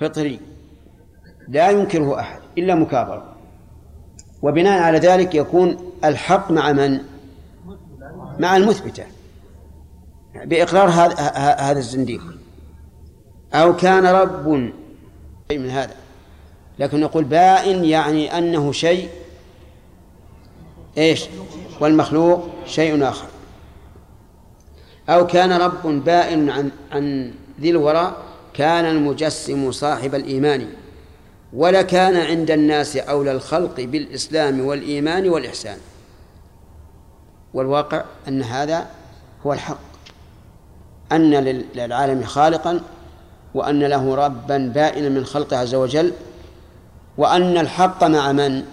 فطري لا ينكره أحد إلا مكابرة. وبناء على ذلك يكون الحق مع من؟ مع المثبتة بإقرار هذا الزنديق. أو كان رب شيء من هذا، لكن نقول بائن يعني أنه شيء إيش، والمخلوق شيء آخر. أو كان رب بائن عن ذي الوراء كان المجسم صاحب الإيمان ولكان عند الناس أولى الخلق بالإسلام والإيمان والإحسان. والواقع أن هذا هو الحق، أن للعالم خالقا، وأن له ربا بائنا من خلقه عز وجل، وأن الحق مع من؟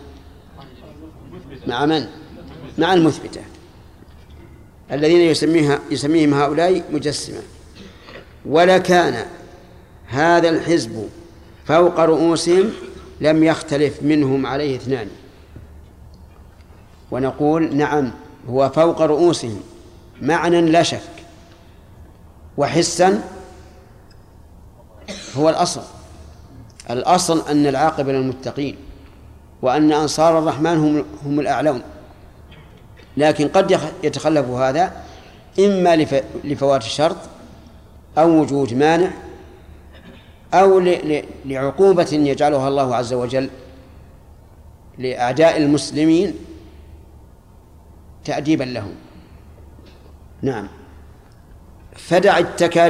مع المثبتة الذين يسميهم هؤلاء مجسمة. ولكان هذا الحزب فوق رؤوسهم لم يختلف منهم عليه اثنان. ونقول نعم، هو فوق رؤوسهم معنى لا شك، وحسا هو الأصل أن العاقبة للمتقين، وأن أنصار الرحمن هم الأعلون. لكن قد يتخلف هذا إما لفوات الشرط أو وجود مانع أو لعقوبة يجعلها الله عز وجل لأعداء المسلمين تأديبا لهم. نعم. فدع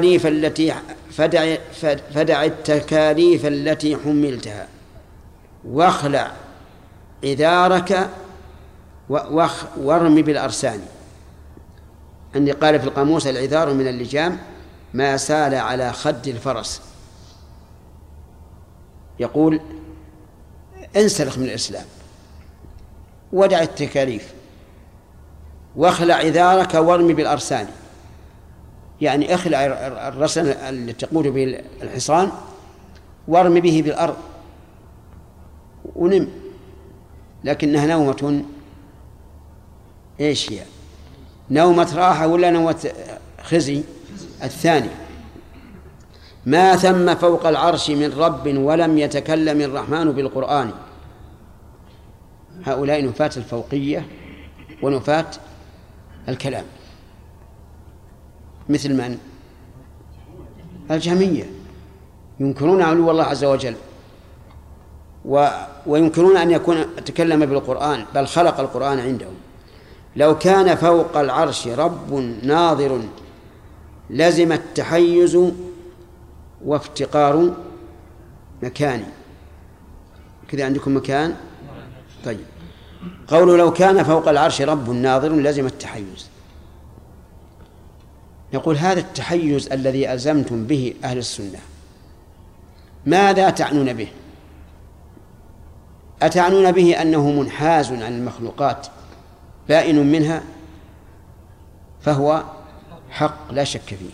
التكاليف التي حملتها واخلع عذارك وارم بالأرسان. عندي قال في القاموس: العذار من اللجام ما سال على خد الفرس. يقول انسلخ من الإسلام ودع التكاليف واخلع عذارك وارم بالأرسان، يعني اخلع الرسن التي تقود به الحصان وارم به بالأرض ونم. لكنها نومة ايش هي؟ نومة راحة ولا نومة خزي؟ الثاني. ما ثم فوق العرش من رب ولم يتكلم الرحمن بالقرآن. هؤلاء نفاة الفوقية ونفاة الكلام، مثل من؟ الجهمية، ينكرون علو الله عز وجل وينكرون أن يكون تكلم بالقرآن، بل خلق القرآن عندهم. لو كان فوق العرش رب ناظر لزم التحيز وافتقار مكاني. كذا عندكم مكان؟ طيب. قولوا لو كان فوق العرش رب ناظر لزم التحيز. نقول هذا التحيز الذي ألزمتم به أهل السنة ماذا تعنون به؟ أتعنون به أنه منحاز عن المخلوقات بائن منها؟ فهو حق لا شك فيه.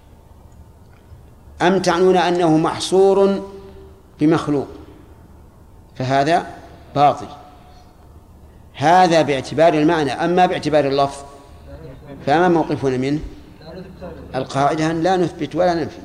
أم تعنون أنه محصور بمخلوق؟ فهذا باطل. هذا باعتبار المعنى. أما باعتبار اللفظ فما موقفنا منه؟ القاعدة أن لا نثبت ولا ننفي،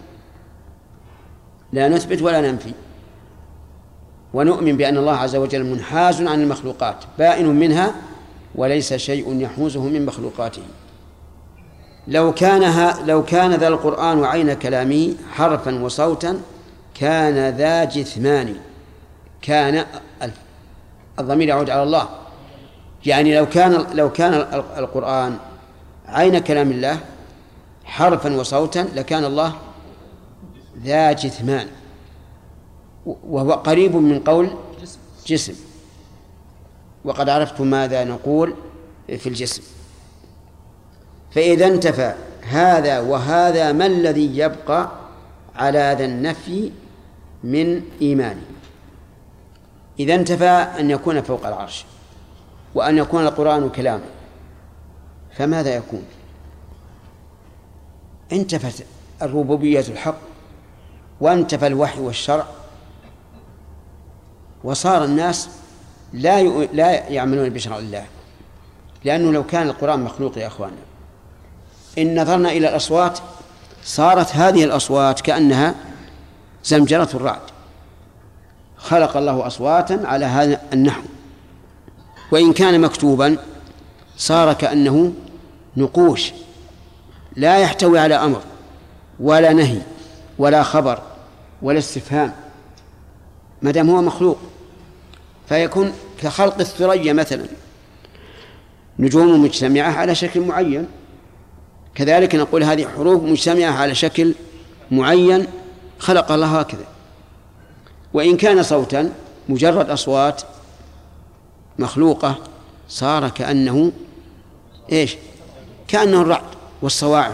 لا نثبت ولا ننفي، ونؤمن بأن الله عز وجل منحاز عن المخلوقات بائن منها وليس شيء يحوزه من مخلوقاته. لو كان ذا القرآن عين كلامي حرفا وصوتا كان ذا جثمان. كان الضمير يعود على الله، يعني لو كان القرآن عين كلام الله حرفا وصوتا لكان الله ذا جثمان، وهو قريب من قول جسم، وقد عرفتم ماذا نقول في الجسم. فإذا انتفى هذا وهذا ما الذي يبقى على ذا النفي من إيمانه؟ إذا انتفى أن يكون فوق العرش وأن يكون القرآن كلامه، فماذا يكون؟ انتفت الربوبية الحق وانتفى الوحي والشرع، وصار الناس لا يعملون بشرع الله. لأنه لو كان القرآن مخلوق يا أخوانا، إن نظرنا إلى الأصوات صارت هذه الأصوات كأنها زمجرة الرعد، خلق الله أصواتا على هذا النحو. وإن كان مكتوبا صار كأنه نقوش لا يحتوي على أمر ولا نهي ولا خبر ولا استفهام، ما دام هو مخلوق، فيكون كخلق الثريا مثلا، نجوم مجتمعة على شكل معين، كذلك نقول هذه حروف مجتمعة على شكل معين خلق الله هكذا. وإن كان صوتا مجرد أصوات مخلوقة صار كأنه كأنه الرعد والصواعق،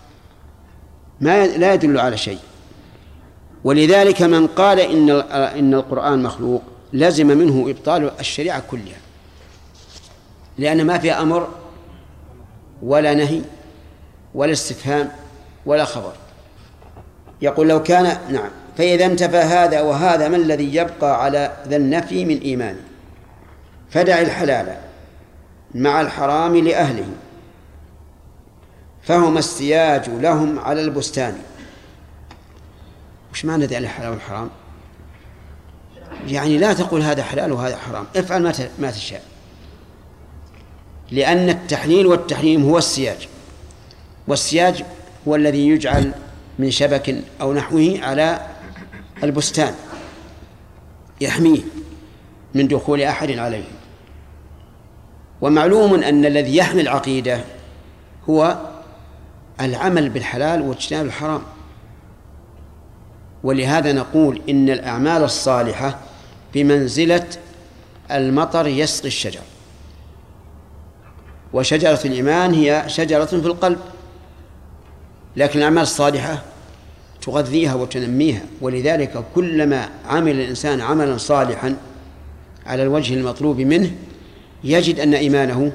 لا يدل على شيء. ولذلك من قال إن القرآن مخلوق لازم منه إبطال الشريعة كلها، لأن ما فيها أمر ولا نهي ولا استفهام ولا خبر. يقول لو كان نعم، فإذا انتفى هذا وهذا ما الذي يبقى على ذا النفي من إيمانه؟ فدع الحلال مع الحرام لأهله فهما السياج لهم على البستان. وش معنى ذا الحلال والحرام؟ يعني لا تقول هذا حلال وهذا حرام، افعل ما تشاء، لأن التحليل والتحريم هو السياج، والسياج هو الذي يجعل من شبك أو نحوه على البستان يحميه من دخول أحد عليه. ومعلوم أن الذي يحمي العقيدة هو العمل بالحلال واجتناب الحرام. ولهذا نقول إن الأعمال الصالحة بمنزلة المطر يسقي الشجر، وشجرة الإيمان هي شجرة في القلب، لكن الأعمال الصالحة تغذيها وتنميها. ولذلك كلما عمل الإنسان عملا صالحا على الوجه المطلوب منه يجد أن إيمانه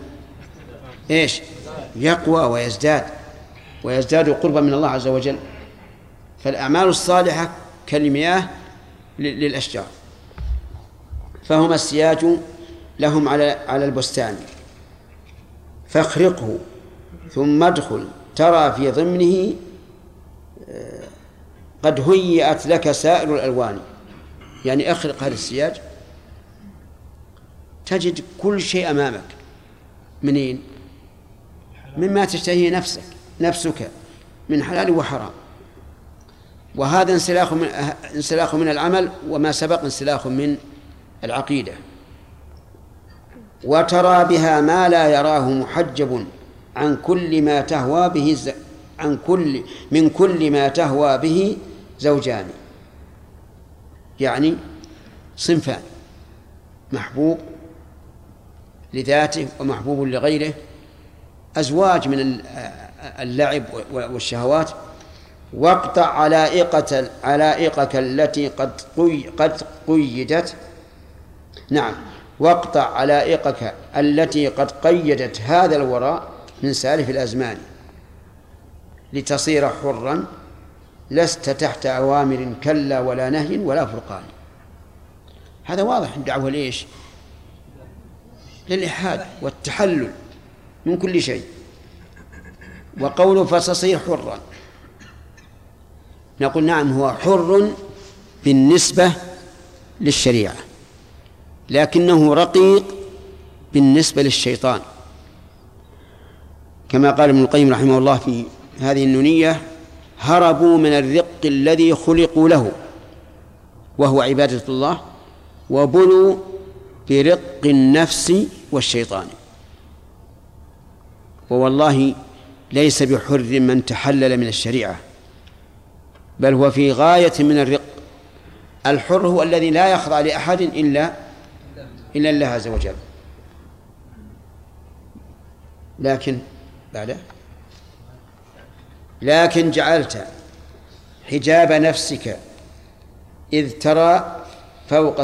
يقوى ويزداد قربا من الله عز وجل. فالأعمال الصالحة كالمياه للأشجار. فهما السياج لهم على البستان فاخرقه ثم ادخل ترى في ضمنه قد هيئت لك سائر الألوان. يعني اخرق هذا السياج تجد كل شيء أمامك. منين؟ مما تشتهيه نفسك من حلال وحرام. وهذا انسلاخ من العمل، وما سبق انسلاخ من العقيدة. وترى بها ما لا يراه محجب عن كل ما تهوى به من كل ما تهوى به زوجان. يعني صنفان، محبوب لذاته ومحبوب لغيره، أزواج من اللعب والشهوات. واقطع علائقك التي قد قيدت. نعم، واقطع علائقك التي قد قيدت هذا الوراء من سالف الأزمان لتصير حرا لست تحت أوامر كلا ولا نهي ولا فرقان. هذا واضح الدعوة ليش؟ للإلحاد والتحلل من كل شيء. وقوله فتصير حرا، نقول نعم هو حر بالنسبة للشريعة، لكنه رقيق بالنسبة للشيطان، كما قال ابن القيم رحمه الله في هذه النونية: هربوا من الرق الذي خلقوا له وهو عبادة الله، وبلوا برق النفس والشيطان. ووالله ليس بحر من تحلل من الشريعة، بل هو في غاية من الرق. الحر هو الذي لا يخضع لأحد إلا الله عز وجل. لكن جعلت حجاب نفسك إذ ترى فوق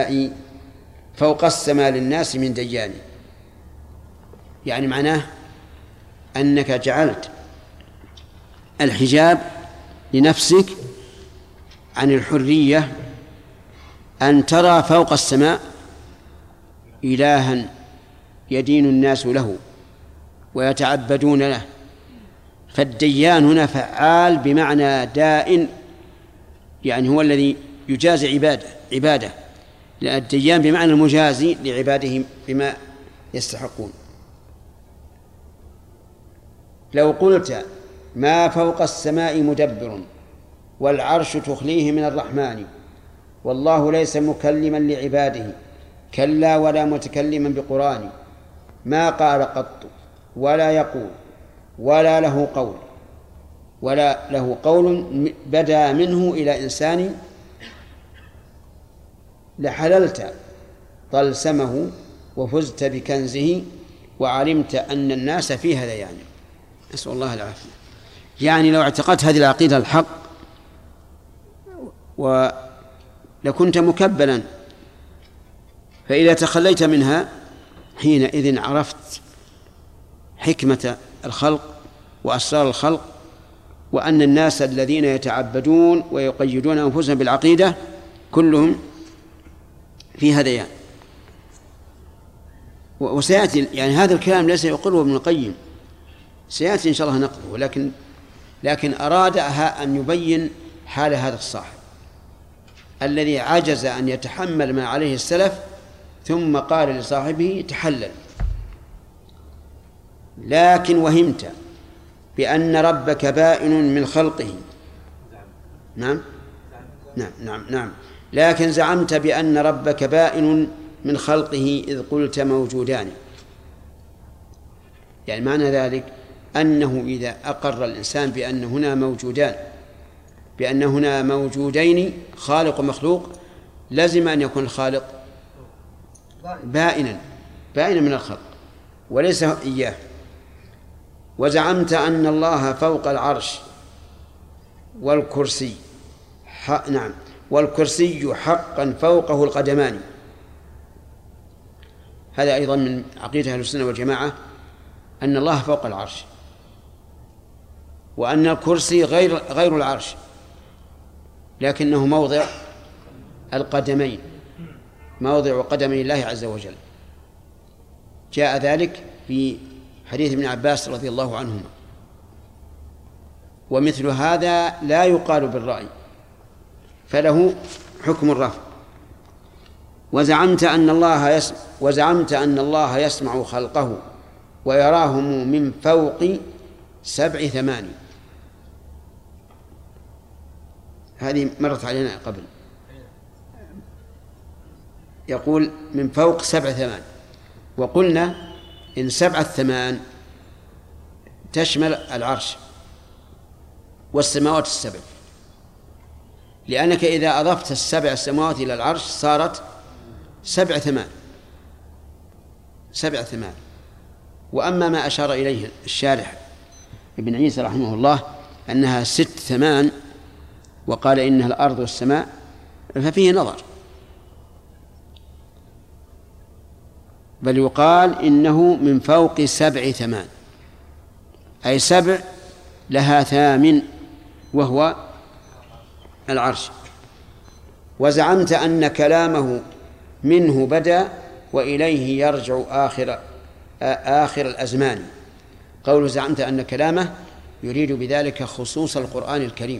السماء للناس من ديان. يعني معناه أنك جعلت الحجاب لنفسك عن الحرية أن ترى فوق السماء إلها يدين الناس له ويتعبدون له. فالديان هنا فعال بمعنى دائن، يعني هو الذي يجازي عبادة الديان بمعنى المجازي لعباده بما يستحقون. لو قلت ما فوق السماء مدبر والعرش تخليه من الرحمن والله ليس مكلما لعباده كلا ولا متكلما بقرآن ما قال قط ولا يقول ولا له قول بدا منه إلى إنسان لحللت طلسمه وفزت بكنزه وعلمت أن الناس في هذا يعني. نسأل الله العافية. يعني لو اعتقدت هذه العقيدة الحق ولكنت مكبلا، فإذا تخليت منها حينئذ عرفت حكمة الخلق وأسرار الخلق، وأن الناس الذين يتعبدون ويقيدون أنفسهم بالعقيدة كلهم في هذيان. وسيأتي يعني هذا الكلام ليس يقره ابن القيم، سيأتي إن شاء الله نقله، لكن أرادها أن يبين حال هذا الصاحب الذي عجز أن يتحمل ما عليه السلف ثم قال لصاحبه تحلل. لكن وهمت بأن ربك بائن من خلقه. نعم. لكن زعمت بأن ربك بائن من خلقه إذ قلت موجودان. يعني معنى ذلك أنه إذا أقر الإنسان بأن هنا موجودان، بأن هنا موجودين خالق ومخلوق، لازم أن يكون الخالق بائنا من الخلق وليس إياه. وزعمت أن الله فوق العرش والكرسي والكرسي حقا فوقه القدمان. هذا أيضا من عقيدة أهل السنة والجماعة، أن الله فوق العرش، وأن الكرسي غير العرش لكنه موضع القدمين، موضع قدمي الله عز وجل. جاء ذلك في حديث ابن عباس رضي الله عنهما. ومثل هذا لا يقال بالرأي، فله حكم الرفع. وزعمت أن الله يسمع خلقه ويراهم من فوق 7 ثمان. هذه مرت علينا قبل. يقول من فوق 7 ثمان، وقلنا إن 7 ثمان تشمل العرش والسماوات ال7، لأنك إذا أضفت 7 السماوات إلى العرش صارت 7 ثمان. وأما ما أشار إليه الشارح ابن عيسى رحمه الله أنها 6 ثمان وقال إنها الأرض والسماء، ففيه نظر، بل يقال إنه من فوق 7 ثمان، أي 7 لها 8 وهو العرش. وزعمت أن كلامه منه بدأ وإليه يرجع آخر الأزمان. قول زعمت أن كلامه يريد بذلك خصوص القرآن الكريم،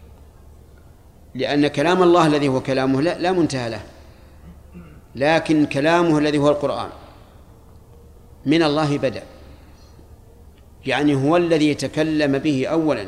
لأن كلام الله الذي هو كلامه لا منتهى له، لكن كلامه الذي هو القرآن من الله بدأ، يعني هو الذي تكلم به أولا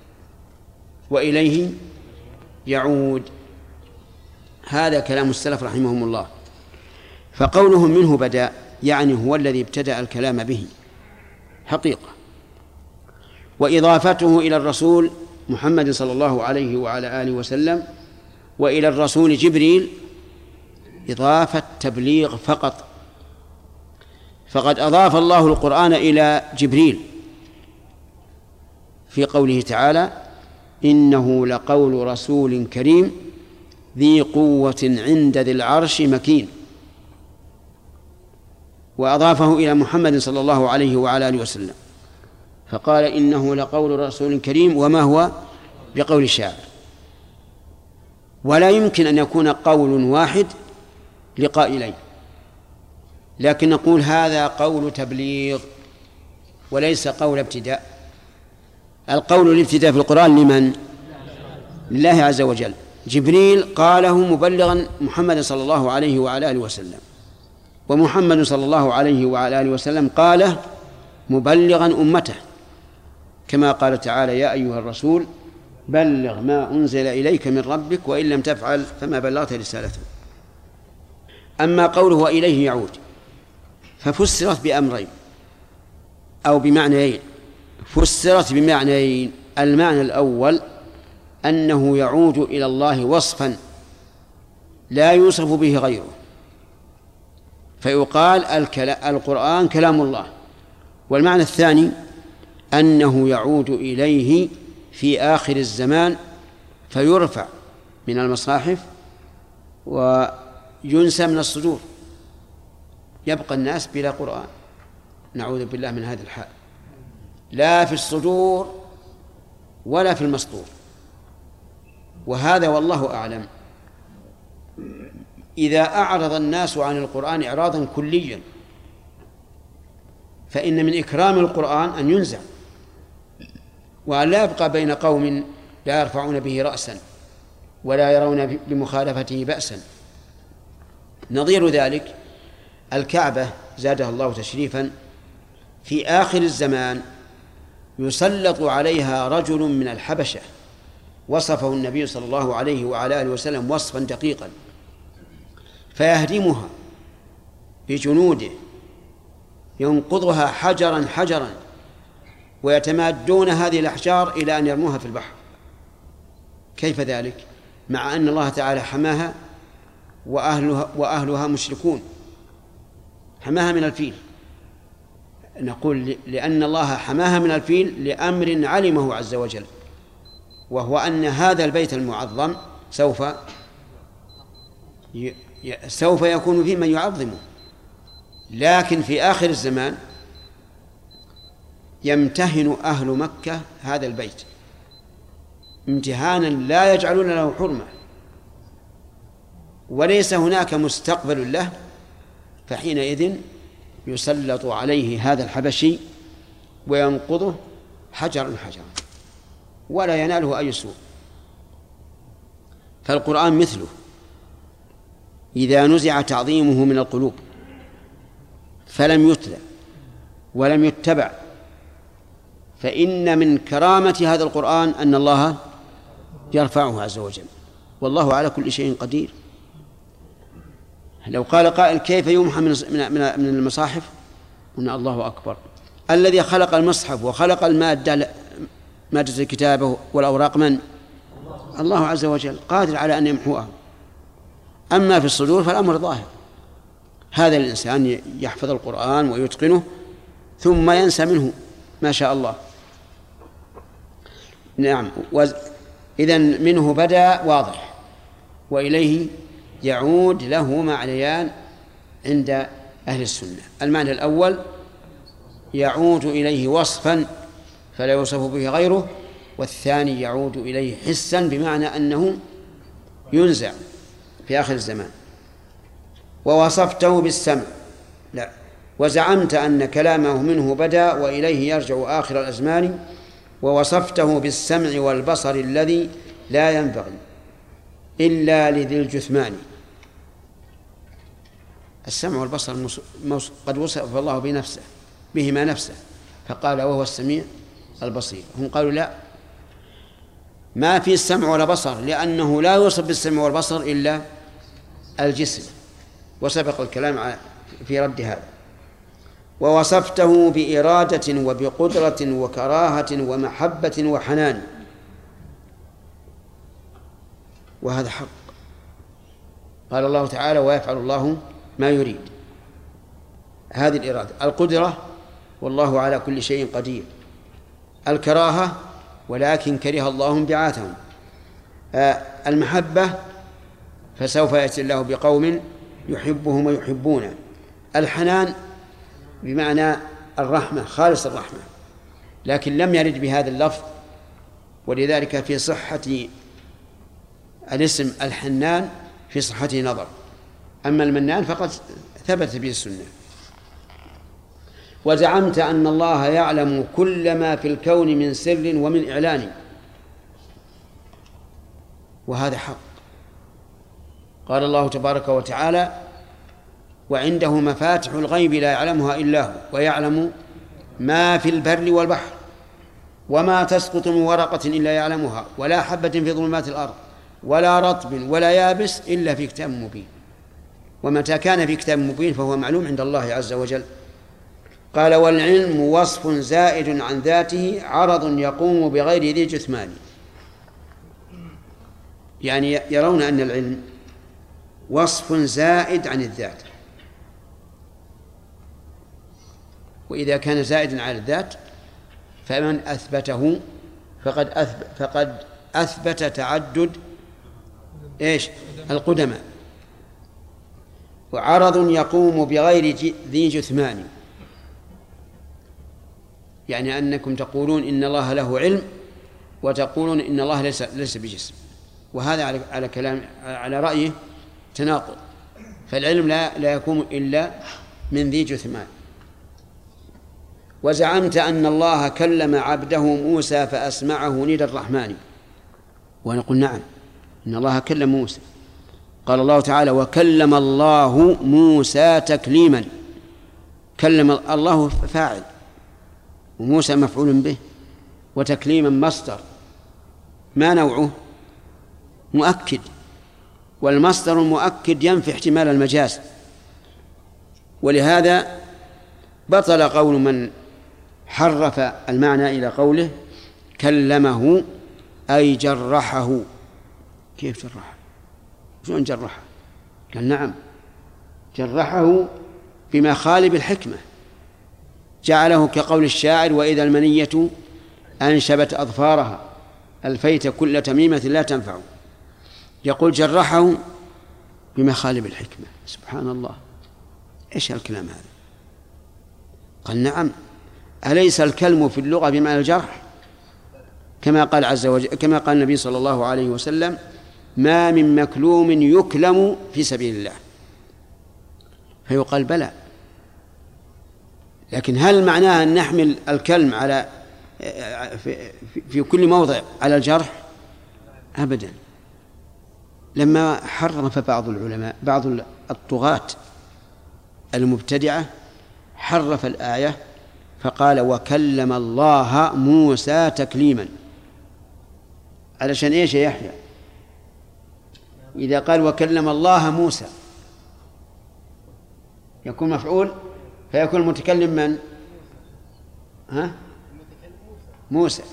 وإليه يعود. هذا كلام السلف رحمهم الله. فقولهم منه بدأ يعني هو الذي ابتدأ الكلام به حقيقة. وإضافته إلى الرسول محمد صلى الله عليه وعلى آله وسلم وإلى الرسول جبريل إضافة تبليغ فقط. فقد أضاف الله القرآن إلى جبريل في قوله تعالى إنه لقول رسول كريم ذي قوة عند ذي العرش مكين. وأضافه إلى محمد صلى الله عليه وعلى آله وسلم فقال إنه لقول رسول كريم وما هو بقول الشاعر. ولا يمكن أن يكون قول واحد لقائلين، لكن نقول هذا قول تبليغ وليس قول ابتداء. القول الابتداء في القرآن لمن؟ لله عز وجل. جبريل قاله مبلغا محمد صلى الله عليه وعلى آله وسلم، ومحمد صلى الله عليه وعلى آله وسلم قاله مبلغا أمته، كما قال تعالى: يا أيها الرسول بلغ ما أنزل إليك من ربك وإن لم تفعل فما بلغت رسالته. أما قوله وإليه يعود ففسرت بأمرين أو بمعنيين. فسرت بمعنيين: المعنى الأول أنه يعود إلى الله وصفا لا يوصف به غيره، فيقال القرآن كلام الله. والمعنى الثاني أنه يعود إليه في آخر الزمان فيرفع من المصاحف وينسى من الصدور، يبقى الناس بلا قرآن، نعوذ بالله من هذه الحال، لا في الصدور ولا في المسطور. وهذا والله أعلم إذا أعرض الناس عن القرآن إعراضا كليا، فإن من إكرام القرآن أن ينزع، وأن لا يبقى بين قوم لا يرفعون به رأسا ولا يرون بمخالفته بأسا. نظير ذلك الكعبة زادها الله تشريفا، في آخر الزمان يسلط عليها رجل من الحبشة وصفه النبي صلى الله عليه وعلى آله وسلم وصفا دقيقا، فيهدمها بجنوده، ينقضها حجرا حجرا، ويتمادون هذه الأحجار إلى أن يرموها في البحر. كيف ذلك مع أن الله تعالى حماها وأهلها مشركون؟ حماها من الفيل. نقول لأن الله حماها من الفيل لأمر علمه عز وجل، وهو أن هذا البيت المعظم سوف يكون فيه من يعظمه، لكن في آخر الزمان يمتهن أهل مكة هذا البيت امتهانا لا يجعلون له حرمة، وليس هناك مستقبل له، فحينئذ يسلط عليه هذا الحبشي وينقضه حجرا حجرا ولا يناله أي سوء. فالقرآن مثله إذا نزع تعظيمه من القلوب فلم يتلى ولم يتبع، فإن من كرامة هذا القرآن أن الله يرفعه عز وجل، والله على كل شيء قدير. لو قال قائل كيف يمحى من المصاحف؟ قلنا الله أكبر، الذي خلق المصحف وخلق مادة الكتابة والأوراق من؟ الله عز وجل، قادر على أن يمحوها. أما في الصدور فالأمر ظاهر، هذا الإنسان يحفظ القرآن ويتقنه ثم ينسى منه ما شاء الله. نعم، إذن منه بدأ واضح، وإليه يعود له معنيان عند أهل السنة. المعنى الأول يعود إليه وصفا فلا يوصف به غيره، والثاني يعود إليه حسا بمعنى أنه ينزع في آخر الزمان. ووصفته بالسمع، لا، وزعمت أن كلامه منه بدأ وإليه يرجع آخر الأزمان، ووصفته بالسمع والبصر الذي لا ينبغي إلا لذي الجثمان. السمع والبصر قد وصف الله بهما نفسه فقال وهو السميع البصير. هم قالوا لا، ما في السمع ولا بصر، لأنه لا يوصف بالسمع والبصر إلا الجسم، وسبق الكلام في رد هذا. ووصفته بإرادة وبقدرة وكراهة ومحبة وحنان، وهذا حق. قال الله تعالى ويفعل الله ما يريد. هذه الإرادة. القدرة والله على كل شيء قدير. الكراهة ولكن كره الله انبعاثهم. المحبة فسوف يأتي الله بقوم يحبهم ويحبونه. الحنان بمعنى الرحمة، خالص الرحمة، لكن لم يرد بهذا اللفظ، ولذلك في صحة الاسم الحنان في صحته نظر، أما المنان فقد ثبت به السنة. وزعمت أن الله يعلم كل ما في الكون من سر ومن إعلان، وهذا حق. قال الله تبارك وتعالى: وعنده مفاتح الغيب لا يعلمها إلا هو ويعلم ما في البر والبحر وما تسقط من ورقة إلا يعلمها ولا حبة في ظلمات الأرض ولا رطب ولا يابس إلا في كتاب مبين. ومتى كان في كتاب مبين فهو معلوم عند الله عز وجل. قال: والعلم وصف زائد عن ذاته عرض يقوم بغير ذي جثمان. يعني يرون أن العلم وصف زائد عن الذات، وإذا كان زائدا على الذات فمن أثبته فقد أثبت تعدد القدماء. وعرض يقوم بغير ذي جثمان، يعني أنكم تقولون إن الله له علم وتقولون إن الله ليس بجسم، وهذا على رأيه تناقض. فالعلم لا يكون إلا من ذي جثمان. وزعمت أن الله كلم عبده موسى فأسمعه ندى الرحمن، ونقول نعم، إن الله كلم موسى. قال الله تعالى: وكلم الله موسى تكليما. كلم الله فاعل وموسى مفعول به، وتكليما مصدر. ما نوعه؟ مؤكد، والمصدر المؤكد ينفي احتمال المجاز. ولهذا بطل قول من حرف المعنى إلى قوله كلمه أي جرحه. كيف جرحه؟ شلون جرحه؟ قال نعم، جرحه بمخالب الحكمة، جعله كقول الشاعر: وإذا المنية أنشبت أظفارها ألفيت كل تميمة لا تنفع. يقول جرحه بمخالب الحكمة. سبحان الله، إيش الكلام هذا؟ قال نعم، أليس الكلم في اللغة بمعنى الجرح؟ كما قال عز وجل، كما قال النبي صلى الله عليه وسلم: ما من مكلوم يكلم في سبيل الله. فيقال بلى، لكن هل معناه أن نحمل الكلم على في كل موضع على الجرح؟ أبدا. لما حرف بعض العلماء، بعض الطغاة المبتدعة، حرف الآية فقال: وكلم الله موسى تكليما. علشان إيش يا يحيى؟ إذا قال وكلم الله موسى يكون مفعول، فيكون المتكلم من؟ موسى.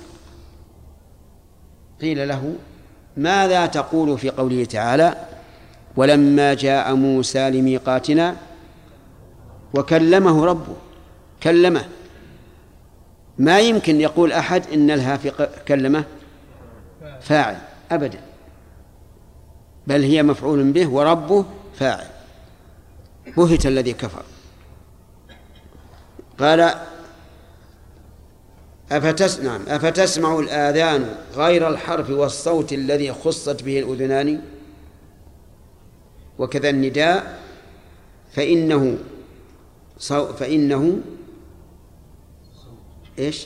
قيل له: ماذا تقول في قوله تعالى: ولما جاء موسى لميقاتنا وكلمه ربه؟ كلمه، ما يمكن يقول أحد إن لها في كلمه فاعل أبدا، بل هي مفعول به وربه فاعل. بهت الذي كفر. قال: أفتسمع الآذان غير الحرف والصوت الذي خصت به الأذنان. وكذا النداء فإنه إيش؟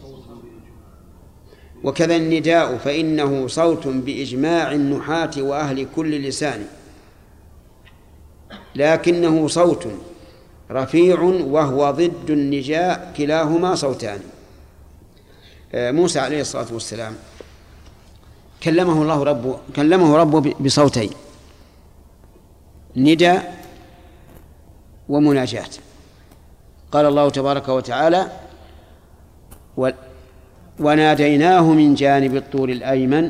وكذا النداء فإنه صوت بإجماع النحاة وأهل كل لسان، لكنه صوت رفيع وهو ضد النجاء، كلاهما صوتان. موسى عليه الصلاة والسلام كلمه ربه بصوتين: ندى ومناجاة. قال الله تبارك وتعالى: وناديناه من جانب الطور الأيمن،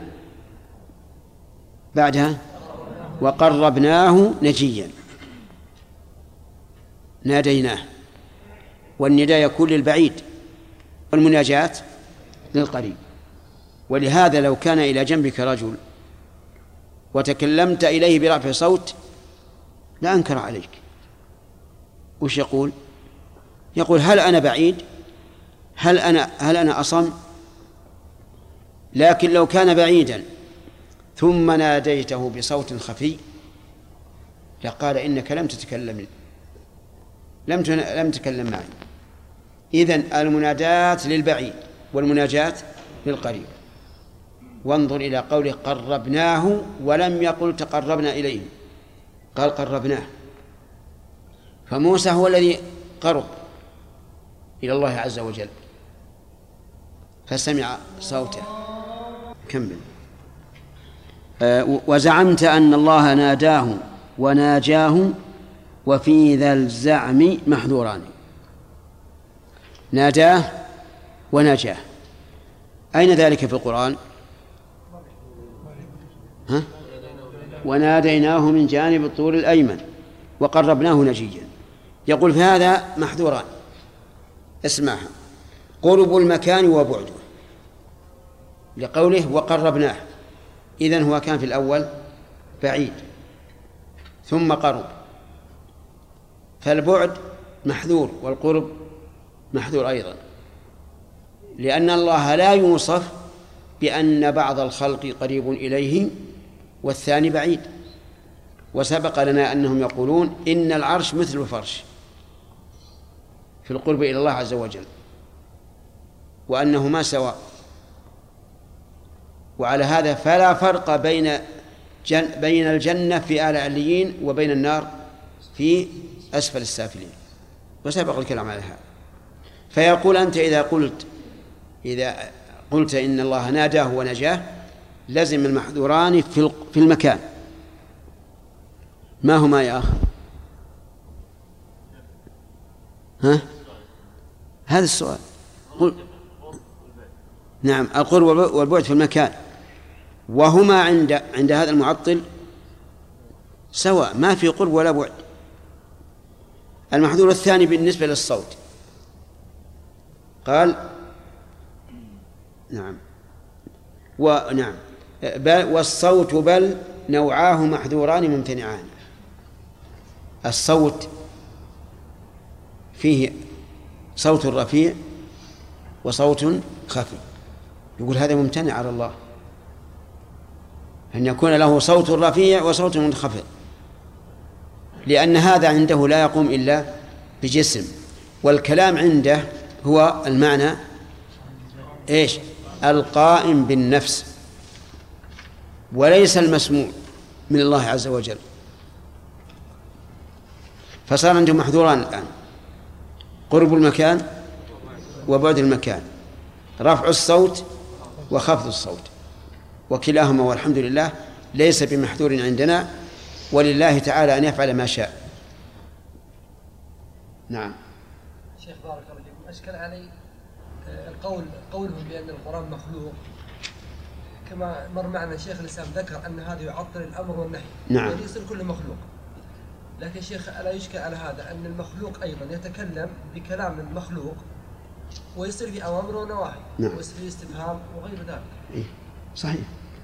بعدها وقربناه نجيا. ناديناه، والنداء يكون للبعيد والمناجاة للقريب. ولهذا لو كان إلى جنبك رجل وتكلمت إليه برفع صوت لا أنكر عليك، وش يقول؟ يقول: هل أنا بعيد؟ هل أنا أصم؟ لكن لو كان بعيدا ثم ناديته بصوت خفي لقال: إنك لم تتكلم، لم تكلم معي. إذن المنادات للبعيد والمناجاة للقريب. وانظر إلى قوله قربناه، ولم يقل تقربنا إليه، قال قربناه، فموسى هو الذي قرب إلى الله عز وجل فسمع صوته. كمل. وزعمت أن الله ناداه وناجاه وفي ذا الزعم محذوران. ناداه وناجاه، أين ذلك في القرآن؟ وناديناه من جانب الطور الأيمن وقربناه نجيا. يقول في هذا محذوران، اسمعها: قرب المكان وبعده، لقوله وقربناه، إذن هو كان في الأول بعيد ثم قرب، فالبعد محذور والقرب محذور أيضا، لأن الله لا يوصف بأن بعض الخلق قريب إليه والثاني بعيد. وسبق لنا أنهم يقولون إن العرش مثل الفرش في القرب إلى الله عز وجل، وأنهما سواء. وعلى هذا فلا فرق بين الجنة في أعلى العليين وبين النار في أسفل السافلين، وسبق الكلام على هذا. فيقول أنت إذا قلت إن الله ناداه ونجاه لزم المحذوران في المكان. ما هما يا أخي؟ هذا السؤال. نعم، القرب والبعد في المكان، وهما عند هذا المعطل سواء، ما في قرب ولا بعد. المحذور الثاني بالنسبة للصوت قال نعم والصوت بل نوعاه محذوران ممتنعان. الصوت فيه صوت رفيع وصوت خفي، يقول هذا ممتنع على الله أن يكون له صوت رفيع وصوت منخفض، لأن هذا عنده لا يقوم إلا بجسم، والكلام عنده هو المعنى إيش؟ القائم بالنفس، وليس المسموع من الله عز وجل. فصار عندهم محذوران الآن: قرب المكان وبعد المكان، رفع الصوت وخفض الصوت، وكلاهما والحمد لله ليس بمحذور عندنا، ولله تعالى أن يفعل ما شاء. نعم. شيخ بارك الله فيكم، أشكل علي قولهم بأن القرآن مخلوق، كما مر معنا شيخ الإسلام ذكر أن هذا يعطل الأمر والنهي، نعم، يعني يصير كله مخلوق. لكن شيخ ألا يشكل على هذا أن المخلوق أيضا يتكلم بكلام المخلوق ويصير في أوامر ونواهي، نعم، ويصير في استفهام وغير ذلك. إيه صحيح.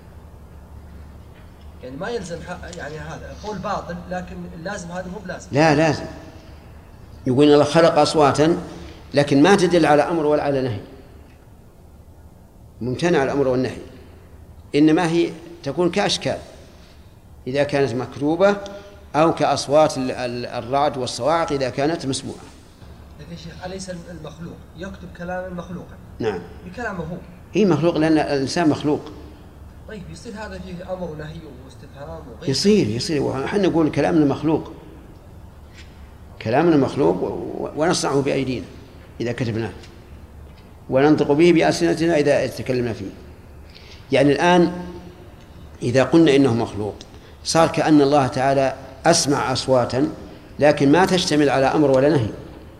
يعني ما يلزم يعني هذا قول باطل، لكن لازم هذا مو بلازم. لا، لازم. يقول الله خلق أصواتا لكن ما تدل على أمر ولا على نهي، ممتنع الأمر والنهي، إنما هي تكون كأشكال إذا كانت مكتوبة، أو كأصوات الرعد والصواعق إذا كانت مسموعة. لكن شيخ أليس المخلوق يكتب كلام مخلوقا؟ نعم، بكلامه هو. هي مخلوق لأن الإنسان مخلوق. طيب يصير هذا فيه أمر ونهي واستفهام وغير؟ يصير وحنا نقول كلامنا مخلوق، كلامنا مخلوق ونصنعه بأيدينا إذا كتبناه، وننطق به بألسنتنا إذا تكلمنا فيه. يعني الآن إذا قلنا إنه مخلوق صار كأن الله تعالى أسمع أصواتا لكن ما تشتمل على أمر ولا نهي،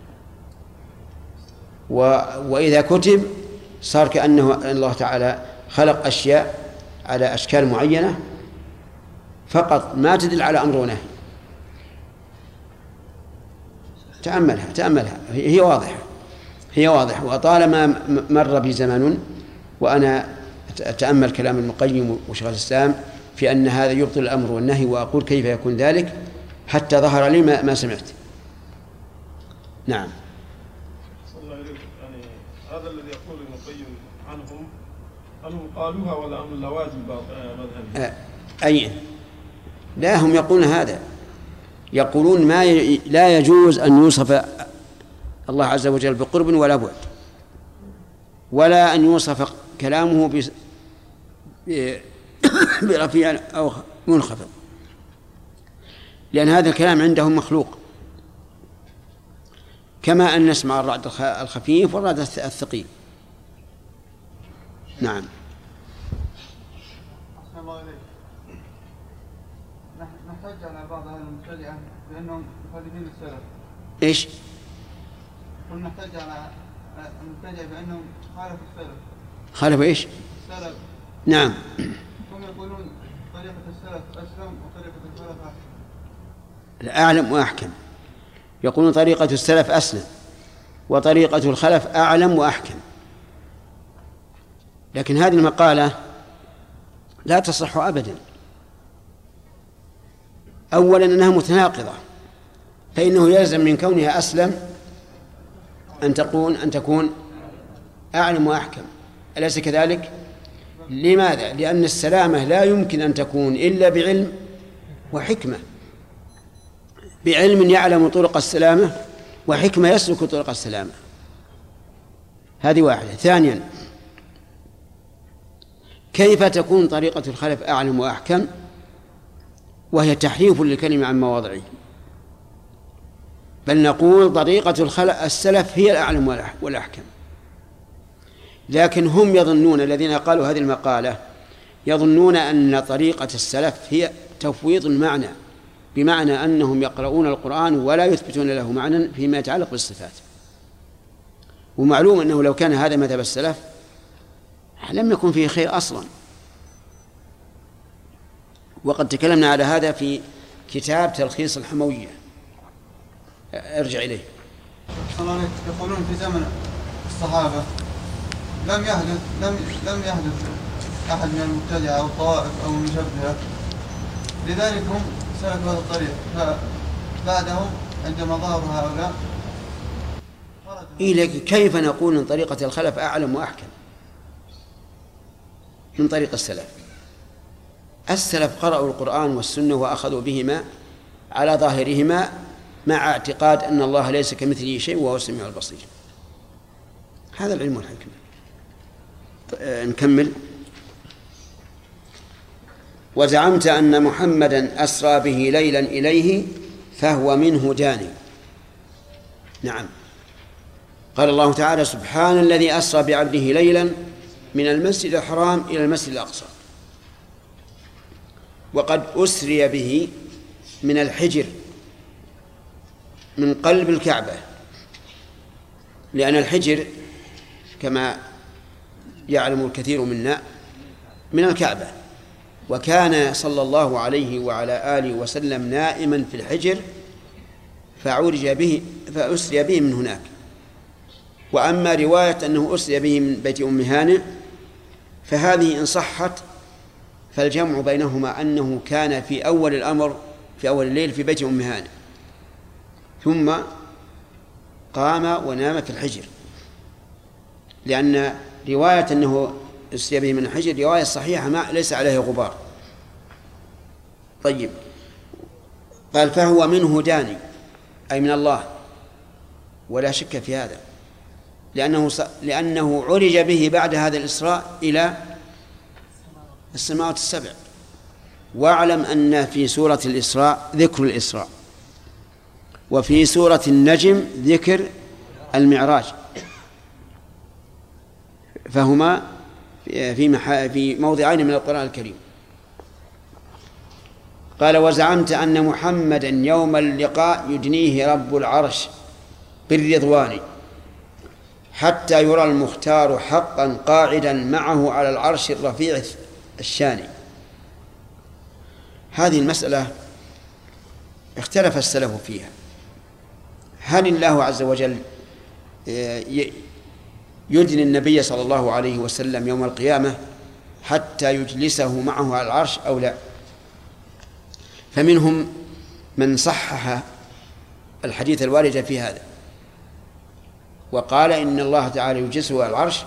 وإذا كتب صار كأنه الله تعالى خلق أشياء على أشكال معينة فقط ما تدل على أمر ونهي. تأملها هي واضحة. وطالما مر بي زمن وأنا أتأمل كلام ابن القيم وشيخ الإسلام في أن هذا يبطل الأمر والنهي، وأقول كيف يكون ذلك حتى ظهر لي ما سمعت. نعم. يعني هذا الذي يقول ابن القيم عنهم أنهم قالوها ولا أم اللوازم مذهبي؟ أي لا، هم يقولون هذا، يقولون لا يجوز أن يوصف الله عز وجل بقرب ولا بعد، ولا أن يوصف كلامه برفيع أو منخفض. لأن هذا الكلام عندهم مخلوق، كما أن نسمع الرعد الخفيف والرعد الثقيل. نعم. أحسن الله إليك. نحتج على بعض أهل المبتدعة بأنهم مخالفين السلف. إيش؟ قلنا نحتج على المبتدعة بأنهم خالفوا السلف. خالفوا إيش؟ السلف. نعم. هم يقولون طريقة السلف أسلم وطريقة الخلف أحكم. أعلم وأحكم. يقولون طريقة السلف أسلم وطريقة الخلف أعلم وأحكم. لكن هذه المقالة لا تصح أبدا. أولا أنها متناقضة، فإنه يلزم من كونها أسلم أن تكون أعلم وأحكم، أليس كذلك؟ لماذا؟ لأن السلامة لا يمكن أن تكون إلا بعلم وحكمة، بعلم يعلم طرق السلامة وحكمة يسلك طرق السلامة. هذه واحدة. ثانيا، كيف تكون طريقة الخلف أعلم وأحكم وهي تحريف للكلمة عن مواضعه؟ بل نقول طريقة السلف هي الأعلم والأحكم. لكن هم يظنون، الذين قالوا هذه المقالة يظنون أن طريقة السلف هي تفويض المعنى، بمعنى أنهم يقرؤون القرآن ولا يثبتون له معنى فيما يتعلق بالصفات. ومعلوم أنه لو كان هذا مذهب السلف لم يكن فيه خير أصلا. وقد تكلمنا على هذا في كتاب تلخيص الحموية، ارجع إليه. يقولون في زمن الصحابة لم يحدث أحد من المبتدعة أو الطوائف أو المشبهة، لذلك هم سلكوا هذا الطريق، فبعدهم عندما ظهروا هؤلاء كيف نقول أن طريقة الخلف أعلم وأحكم من طريق السلف؟ السلف قرأوا القرآن والسنة وأخذوا بهما على ظاهرهما مع اعتقاد أن الله ليس كمثله شيء وهو السميع البصير. هذا العلم والحكمة. نكمل. وزعمت أن محمدا أسرى به ليلا إليه فهو منه داني. نعم. قال الله تعالى: سبحان الذي أسرى بعبده ليلا من المسجد الحرام إلى المسجد الأقصى. وقد أسري به من الحجر من قلب الكعبة، لأن الحجر كما يعلم الكثير منا من الكعبة، وكان صلى الله عليه وعلى آله وسلم نائما في الحجر فأسري به من هناك. وأما رواية أنه أسري به من بيت أم هانئ فهذه إن صحت فالجمع بينهما أنه كان في أول الأمر في أول الليل في بيت أم هانئ، ثم قام ونام في الحجر، لأن رواية أنه أسري به من الحجر رواية صحيحة ما ليس عليه غبار. طيب، قال فهو منه داني أي من الله، ولا شك في هذا، لأنه عرج به بعد هذا الإسراء إلى السماوات السبع. واعلم أن في سورة الإسراء ذكر الإسراء، وفي سورة النجم ذكر المعراج، فهما في موضعين من القرآن الكريم. قال: وزعمت أن محمدا يوم اللقاء يدنيه رب العرش بالرضوان حتى يرى المختار حقا قاعدا معه على العرش الرفيع الشاني. هذه المسألة اختلف السلف فيها، هل الله عز وجل يدني النبي صلى الله عليه وسلم يوم القيامة حتى يجلسه معه على العرش أو لا؟ فمنهم من صحح الحديث الوارد في هذا وقال إن الله تعالى يجلسه على العرش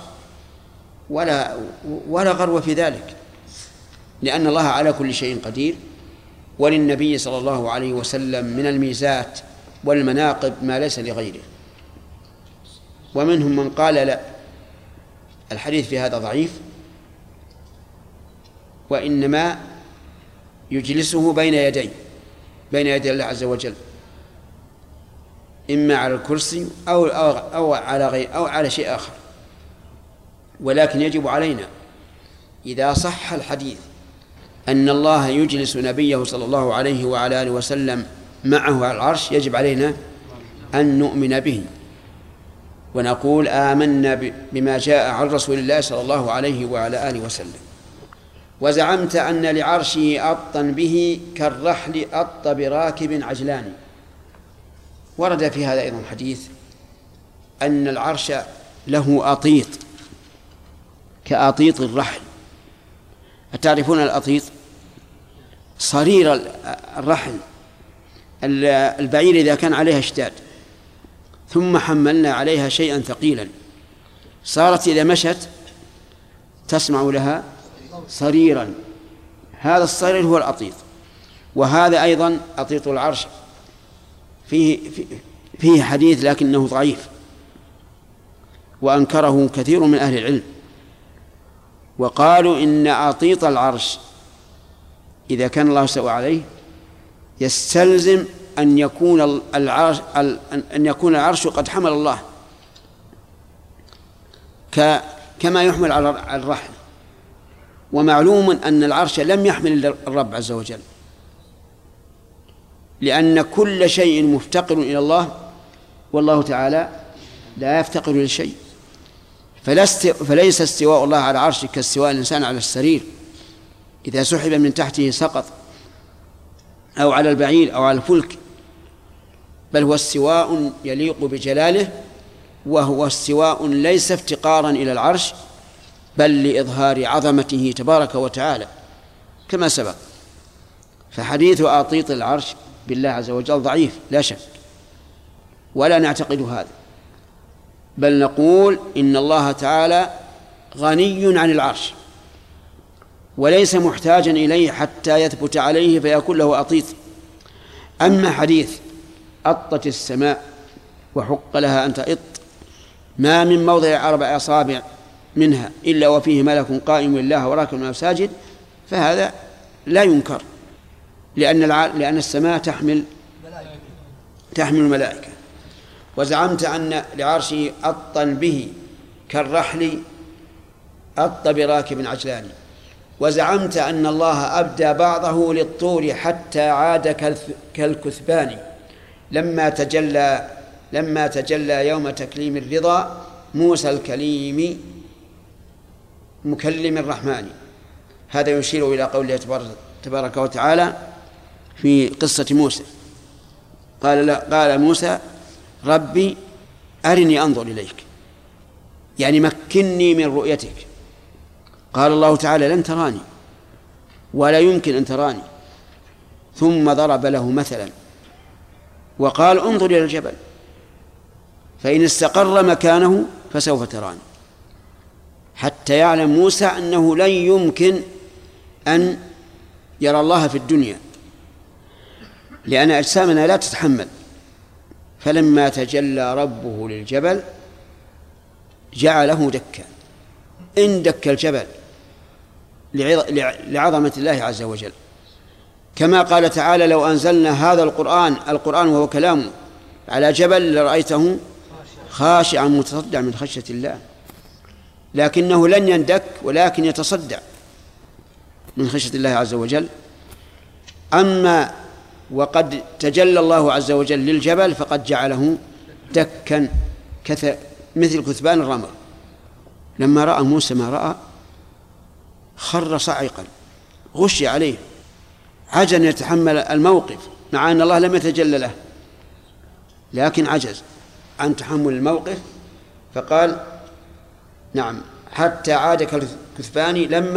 ولا غرو في ذلك، لأن الله على كل شيء قدير، وللنبي صلى الله عليه وسلم من الميزات والمناقب ما ليس لغيره. ومنهم من قال لا، الحديث في هذا ضعيف، وإنما يجلسه بين يديه بين يدي الله عز وجل، إما على الكرسي أو على شيء آخر. ولكن يجب علينا إذا صح الحديث أن الله يجلس نبيه صلى الله عليه وعلى آله وسلم معه على العرش، يجب علينا أن نؤمن به ونقول آمنا بما جاء عن رسول الله صلى الله عليه وعلى آله وسلم. وزعمت أن لعرشه أطا به كالرحل أط براكب عجلان. ورد في هذا أيضا حديث أن العرش له أطيط كأطيط الرحل. أتعرفون الأطيط؟ صرير الرحل، البعير إذا كان عليها اشتاد ثم حملنا عليها شيئا ثقيلا صارت إذا مشت تسمع لها صريرا، هذا الصرير هو الأطيط. وهذا أيضا أطيط العرش فيه حديث لكنه ضعيف وأنكره كثير من أهل العلم، وقالوا إن أطيط العرش إذا كان الله استوى عليه يستلزم أن يكون العرش قد حمل الله كما يحمل على الرحل. ومعلوم أن العرش لم يحمل الرب عز وجل، لأن كل شيء مفتقر إلى الله والله تعالى لا يفتقر لشيء. فليس استواء الله على عرشه كاستواء الإنسان على السرير إذا سحب من تحته سقط، أو على البعير أو على الفلك، بل هو استواء يليق بجلاله، وهو استواء ليس افتقارا إلى العرش بل لإظهار عظمته تبارك وتعالى كما سبق. فحديث أطيط العرش بالله عز وجل ضعيف لا شك، ولا نعتقد هذا، بل نقول إن الله تعالى غني عن العرش وليس محتاجا إليه حتى يثبت عليه فيكون له أطيط. أما حديث أطت السماء وحق لها أن تئط ما من موضع 4 أصابع منها إلا وفيه ملك قائم لله وراكب المساجد، فهذا لا ينكر، لأن السماء تحمل الملائكة. وزعمت أن لعرشه أطا به كالرحل أط براكب عجلان. وزعمت أن الله أبدى بعضه للطور حتى عاد كالكثبان لما تجلى يوم تكليم الرضا موسى الكليم مكلم الرحمن. هذا يشير إلى قوله تبارك وتعالى في قصة موسى، قال موسى ربي أرني أنظر إليك، يعني مكنني من رؤيتك. قال الله تعالى لن تراني ولا يمكن أن تراني، ثم ضرب له مثلا وقال انظر إلى الجبل فإن استقر مكانه فسوف تراني، حتى يعلم موسى أنه لن يمكن أن يرى الله في الدنيا لأن أجسامنا لا تتحمل. فلما تجلى ربه للجبل جعله دكا، اندك الجبل لعظمة الله عز وجل، كما قال تعالى لو أنزلنا هذا القرآن وهو كلامه على جبل لرأيته خاشعا متصدعا من خشية الله، لكنه لن يندك ولكن يتصدع من خشية الله عز وجل. أما وقد تجلى الله عز وجل للجبل فقد جعله دكا مثل كثبان الرمل. لما رأى موسى ما رأى خر صعقا، غشي عليه، عجز يتحمل الموقف مع أن الله لم يتجلى له، لكن عجز عن تحمل الموقف فقال نعم حتى عاد كالكثبان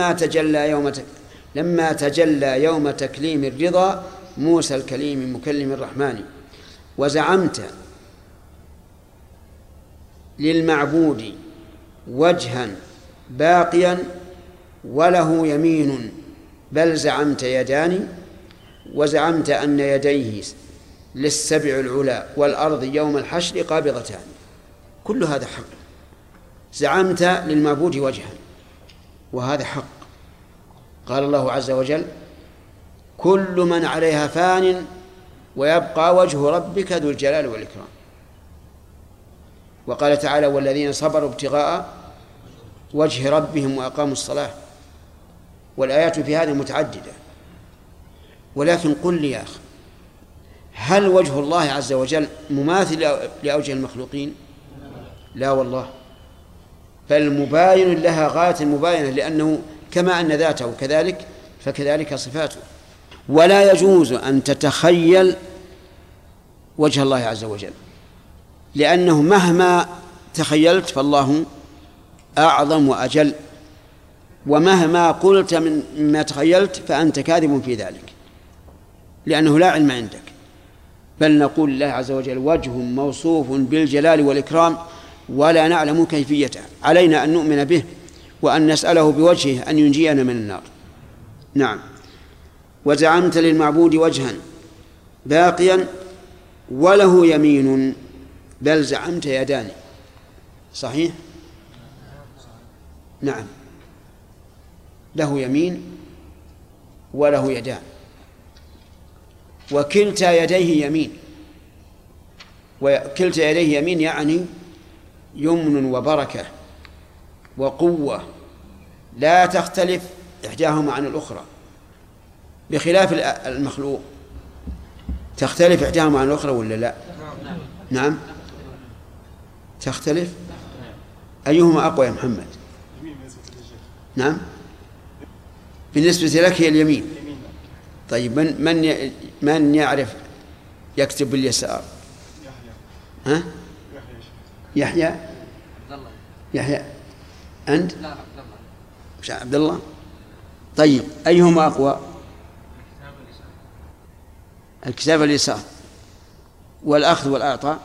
لما تجلى يوم تكليم الرضا موسى الكليم مكلم الرحمن. وزعمت للمعبود وجها باقيا وله يمين بل زعمت يدان. وزعمت أن يديه للسبع العلا والأرض يوم الحشر قابضتان. كل هذا حق. زعمت للمعبود وجها وهذا حق. قال الله عز وجل كل من عليها فان ويبقى وجه ربك ذو الجلال والإكرام. وقال تعالى والذين صبروا ابتغاء وجه ربهم وأقاموا الصلاة. والآيات في هذه متعددة. ولكن قل لي يا أخي، هل وجه الله عز وجل مماثل لأوجه المخلوقين؟ لا والله، بل مباين لها غاية المباينة، لأنه كما أن ذاته كذلك فكذلك صفاته. ولا يجوز أن تتخيل وجه الله عز وجل، لأنه مهما تخيلت فالله أعظم وأجل، ومهما قلت مما تخيلت فأنت كاذب في ذلك، لأنه لا علم عندك. بل نقول لله عز وجل وجه موصوف بالجلال والإكرام ولا نعلم كيفيته، علينا أن نؤمن به وأن نسأله بوجهه أن ينجينا من النار. نعم. وزعمت للمعبود وجها باقيا وله يمين، بل زعمت يدان. صحيح؟ نعم، له يمين وله يدان، وكلتا يديه يمين. وكلتا يديه يمين يعني يمن وبركة وقوة لا تختلف إحداهما عن الأخرى، بخلاف المخلوق تختلف إحداهما عن الأخرى ولا لا؟ نعم تختلف. أيهما أقوى يا محمد؟ نعم بالنسبة لك هي اليمين. طيب من يعرف يكتب باليسار؟ ها؟ يحيى. يحيى أنت؟ مش عبد الله. طيب أيهما أقوى؟ الكتاب اليسار. والأخذ والأعطاء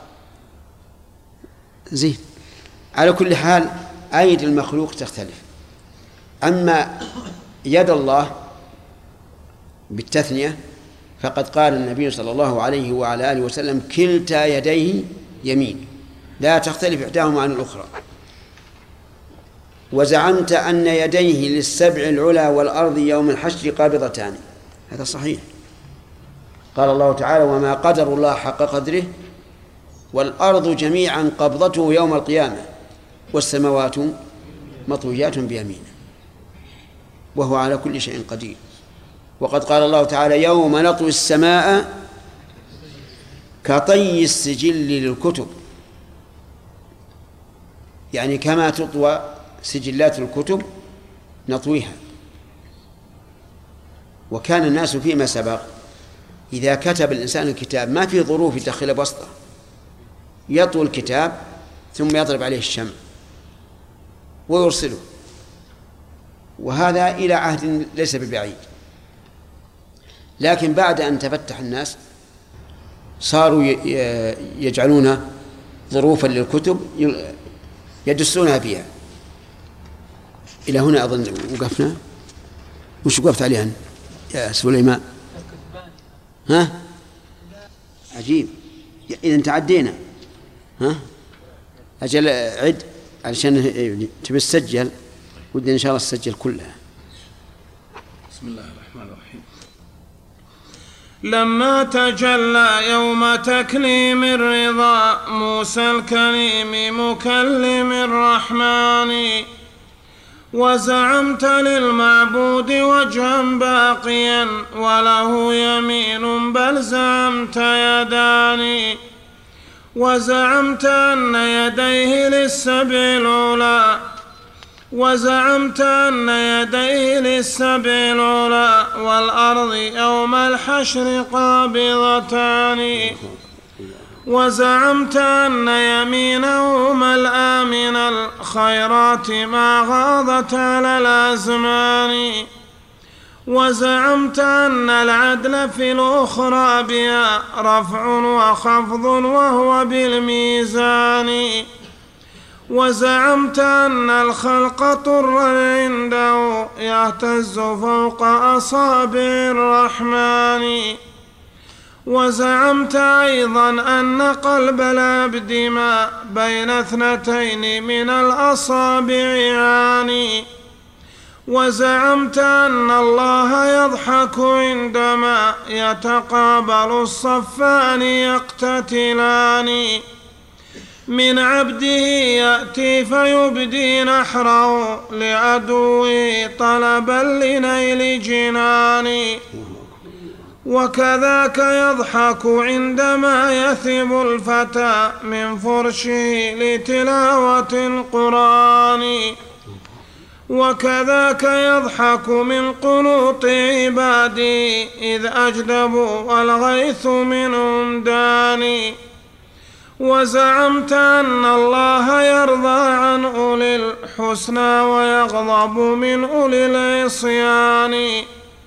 زين. على كل حال أيدي المخلوق تختلف. أما يد الله بالتثنية فقد قال النبي صلى الله عليه وعلى آله وسلم كلتا يديه يمين لا تختلف إحداهما عن الأخرى. وزعمت أن يديه للسبع العلا والأرض يوم الحشر قابضتان. هذا صحيح. قال الله تعالى وما قدر الله حق قدره والأرض جميعا قبضته يوم القيامة والسماوات مطويات بيمينه وهو على كل شيء قدير. وقد قال الله تعالى يوم نطوي السماء كطي السجل للكتب، يعني كما تطوى سجلات الكتب نطويها. وكان الناس فيما سبق إذا كتب الإنسان الكتاب ما في ظروف يدخل بسطة، يطوي الكتاب ثم يضرب عليه الشمع ويرسله، وهذا إلى عهد ليس ببعيد. لكن بعد أن تفتح الناس صاروا يجعلون ظروفا للكتب يدسونها فيها. إلى هنا أظن وقفنا. وش وقفت عليها يا سليمان؟ ها؟ عجيب. إذا تعدينا. ها؟ أجل عد علشان تبي تسجل، ودي إن شاء الله تسجل كلها. بسم الله الرحمن الرحيم. لما تجلى يوم تكليم الرضا موسى الكريم مكلم الرحمن وزعمت للمعبود وجها باقيا وله يمين بل زعمت يدان وزعمت أن يديه للسبع العلا والأرض يوم الحشر قابضتان وزعمت أن يمينه ملأى من الخيرات ما غاضت على الأزمان وزعمت أن العدل في الأخرى بها رفع وخفض وهو بالميزان وزعمت أن الخلق طرا عنده يهتز فوق أصابع الرحمن وزعمت أيضا أن قلب العبد ما بين اثنتين من الأصابع يعاني وزعمت أن الله يضحك عندما يتقابل الصفان يقتتلان من عبده يأتي فيبدي نحره لعدوه طلبا لنيل جنان وكذاك يضحك عندما يثب الفتى من فرشه لتلاوة القرآن وكذاك يضحك من قنوط عبادي إذ أجدبوا والغيث منهم داني وزعمت أن الله يرضى عن أولي الحسنى ويغضب من أولي العصيان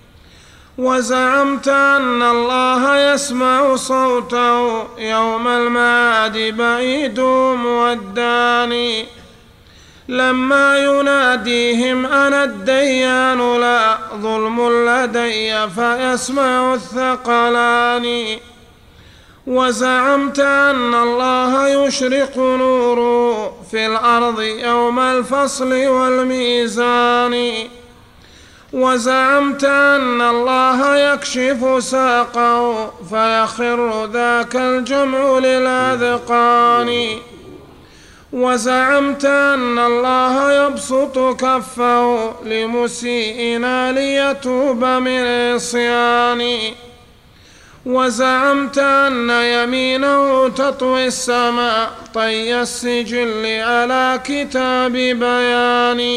وزعمت أن الله يسمع صوته يوم المعاد بعيدهم والداني لما يناديهم أنا الديان لا ظلم لدي فيسمع الثقلان وزعمت أن الله يشرق نوره في الأرض يوم الفصل والميزان وزعمت أن الله يكشف ساقه فيخر ذاك الجمع للأذقان وزعمت أن الله يبسط كفه لمسيئنا ليتوب من عصيان وزعمت أن يمينه تطوي السماء طي السجل على كتاب بيان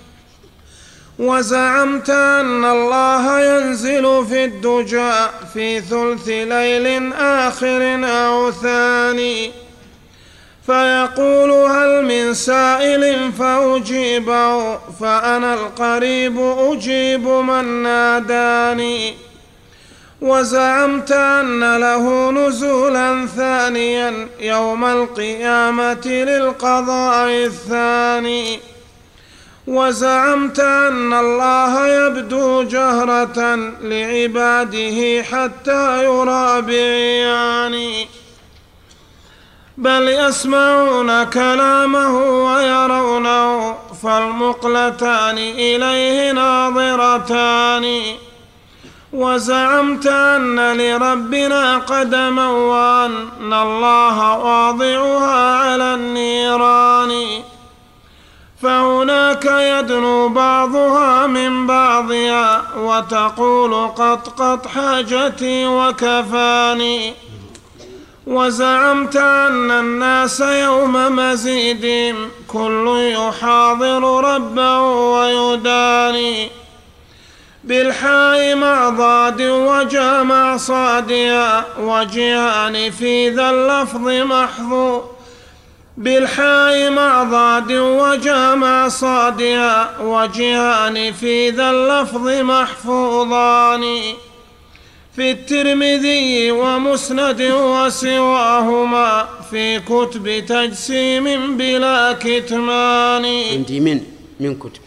وزعمت أن الله ينزل في الدجى في ثلث ليل آخر أو ثاني فيقول هل من سائل فأجيبه فأنا القريب أجيب من ناداني وزعمت أن له نزولا ثانيا يوم القيامة للقضاء الثاني وزعمت أن الله يبدو جهرة لعباده حتى يرى بعيان بل يسمعون كلامه ويرونه فالمقلتان إليه ناظرتان وزعمت أن لربنا قدما وأن الله واضعها على النيران فهناك يدنو بعضها من بعضها وتقول قط حاجتي وكفاني وزعمت أن الناس يوم مزيدهم كل يحاضر ربه ويداني بالحاء مع ضاد وجمع صادها وجهان في ذا اللفظ محظوظ بالحاء مع ضاد وجمع صادها وجهان في ذا اللفظ محفوظان في الترمذي ومسند وسواهما في كتب تجسيم بلا كتمان عندي من كتب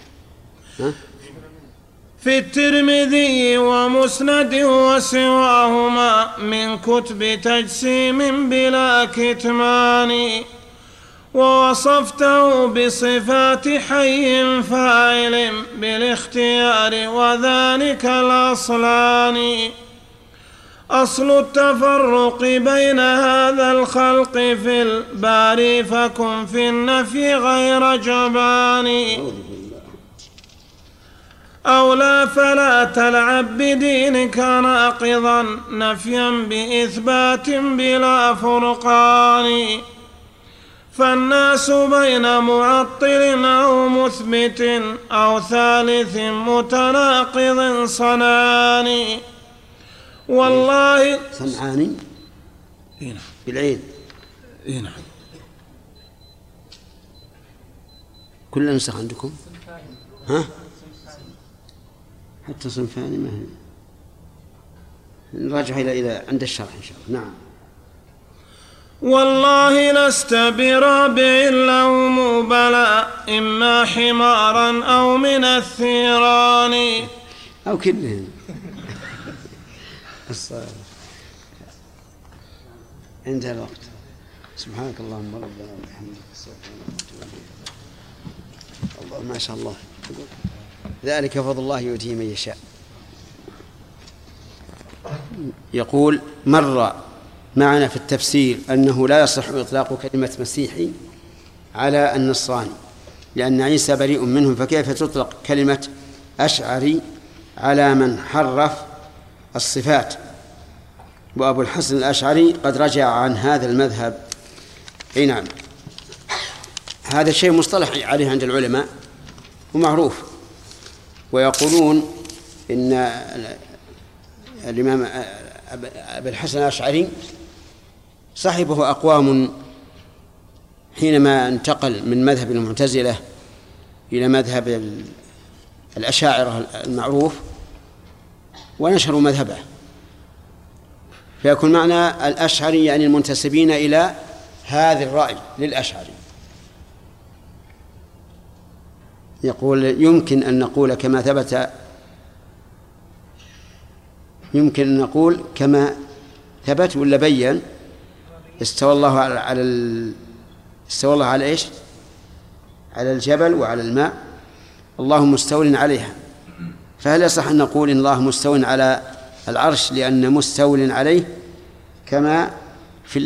في الترمذي ومسند وسواهما من كتب تجسيم بلا كتمان ووصفته بصفات حي فاعل بالاختيار وذلك الأصلان أصل التفرق بين هذا الخلق في الباري فكن في النفي غير جبان أو لا فلا تلعب بدينك ناقضا نفيا بإثبات بلا فرقان فالناس بين معطل أو مثبت أو ثالث متناقض صنعان والله صنعاني بالعين نعم كل نسخ عندكم ها حتى صنفاني ما هي نراجع إلى عند الشرح إن شاء الله. نعم والله لست برابع اللوم بلى إما حمارا أو من الثيران أو كلهم انتهى الوقت. سبحانك اللهم ربنا وبحمدك الله ما شاء الله. ذلك فضل الله يؤتيه من يشاء. يقول مر معنا في التفسير أنه لا يصح إطلاق كلمة مسيحي على النصراني لأن عيسى بريء منهم، فكيف تطلق كلمة أشعري على من حرف الصفات؟ وأبو الحسن الأشعري قد رجع عن هذا المذهب. أي نعم، هذا الشيء مصطلح عليه عند العلماء ومعروف، ويقولون إن الإمام أبو الحسن الأشعري صاحبه أقوام حينما انتقل من مذهب المعتزلة إلى مذهب الأشاعرة المعروف ونشروا مذهبه، فيكون معنى الأشعري يعني المنتسبين إلى هذا الرأي للأشعري. يقول يمكن أن نقول كما ثبت، يمكن أن نقول كما ثبت ولا بين استوى الله استوى الله على إيش؟ على الجبل وعلى الماء، الله مستول عليها، فهل يصح أن نقول إن الله مستول على العرش لأن مستول عليه كما في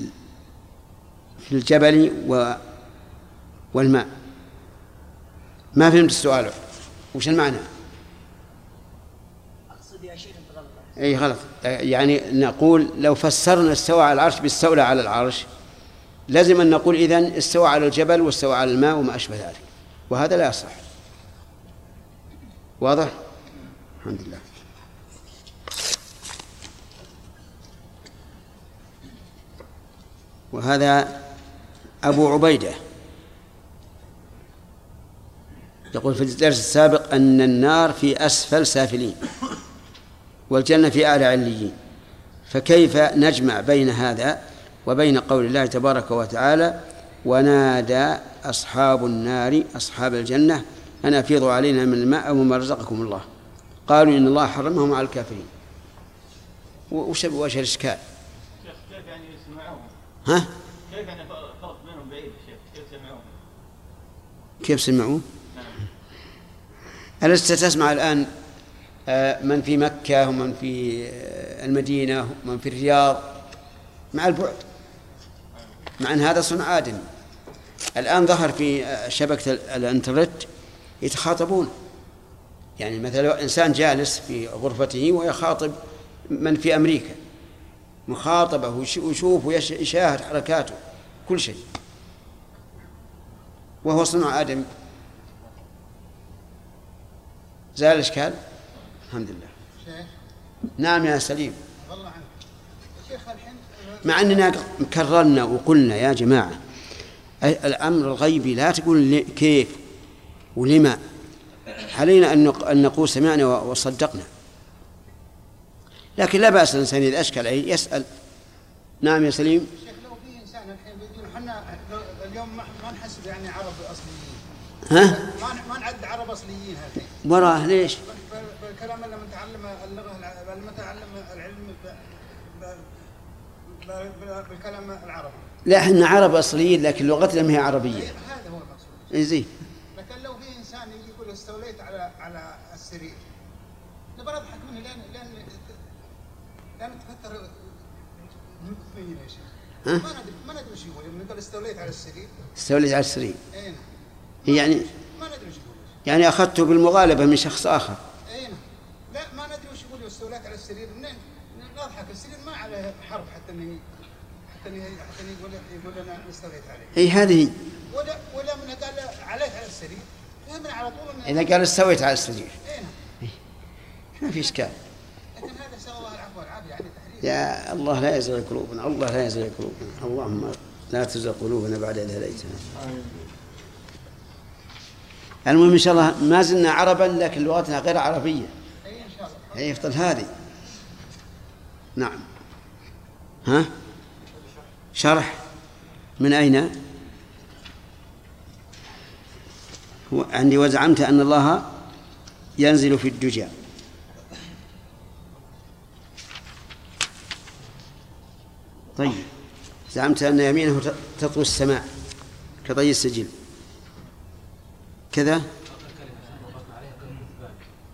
الجبل والماء؟ ما فهمت السؤال، وش المعنى؟ أقصد يا شيخ غلط. أي غلط، يعني نقول لو فسرنا استوى على العرش باستولى على العرش لازم أن نقول إذن استوى على الجبل واستوى على الماء وما أشبه ذلك، وهذا لا يصح. واضح؟ الحمد لله. وهذا أبو عبيدة يقول في الدرس السابق أن النار في أسفل سافلين والجنة في أعلى عليين، فكيف نجمع بين هذا وبين قول الله تبارك وتعالى ونادى أصحاب النار أصحاب الجنة أن أفيضوا علينا من الماء وما رزقكم الله قالوا إن الله حرمهم على الكافرين. وش الإشكال؟ كيف يعني يسمعون؟ ها؟ كيف يعني فرق بينهم بعيد شيخ؟ كيف سمعون؟ كيف سمعون؟ ألست تسمع الآن من في مكة ومن في المدينة ومن في الرياض مع البعد، مع أن هذا صنع آدم. الآن ظهر في شبكة الانترنت يتخاطبون، يعني مثلا إنسان جالس في غرفته ويخاطب من في أمريكا مخاطبة ويشوف ويشاهد حركاته كل شيء، وهو صنع آدم. زال الإشكال؟ الحمد لله. شيخ. نعم يا سليم. والله عنك شيخ الحين مع أننا كررنا وقلنا يا جماعة الأمر الغيبي لا تقول كيف ولما، علينا أن نقول سمعنا وصدقنا، لكن لا بأس الإنسان إذا أشكل عليه يسأل. نعم يا سليم. شيخ لو في إنسان الحين بيقول حنا اليوم ما نحسب يعني عرب أصليين، ها؟ ما نعد عرب أصليين الحين. وراه ليش؟ بالكلام لما نتعلم اللغة لما نتعلم العلم بالكلام العربي. لا احنا عرب أصليين لكن لغتنا ما هي عربية. هذا هو المقصود. زين. لكن لو في إنسان يجي يقول استوليت على السرير نبغى نضحك منه لأن تفتر مين يا شيخ؟ ما ندري وش يقول لما يقول استوليت على السرير. استوليت على السرير. أين؟ يعني ما ندري وش يقول. يعني أخذته بالمغالبة من شخص آخر. أين؟ لا ما ندري وش يقول استوليت على السرير منين؟ نضحك السرير ما عليه حرب حتى يقول لنا استوليت عليه. أي هذه. ولا من قال عليك على السرير فهمنا على طول. إذا قال استويت على السرير. أين؟ ما في إشكال. لكن هذا سوى الله العفو والعافية يعني تحريف. يا الله لا يزغ قلوبنا، الله لا يزغ قلوبنا، اللهم لا تزغ قلوبنا بعد إذ هديتنا. المهم إن شاء الله ما زلنا عربا لكن لغتنا غير عربية. أي إن شاء الله. يفضل هذه. نعم. ها؟ شرح من أين؟ عندي وزعمت أن الله ينزل في الدجى. طيب زعمت أن يمينه تطوي السماء كطي السجل كذا.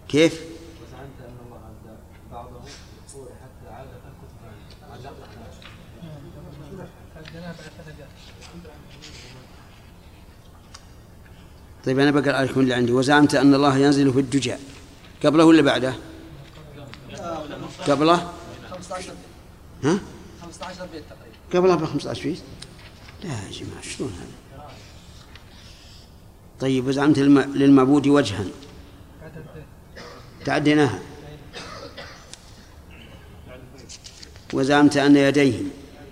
كيف؟ وزعمت أن الله عز بعضه يقول حتى عاد طيب أنا بقرأ لكم اللي عندي. وزعمت أن الله ينزل في الدجى قبله ولا بعده؟ قبله 15 ها؟ 15 بيت تقريبا. قبلها ب15 بيت؟ لا يا جماعة شلون هذا؟ طيب وزعمت للمعبود وجها تعديناها. وزعمت أن يديه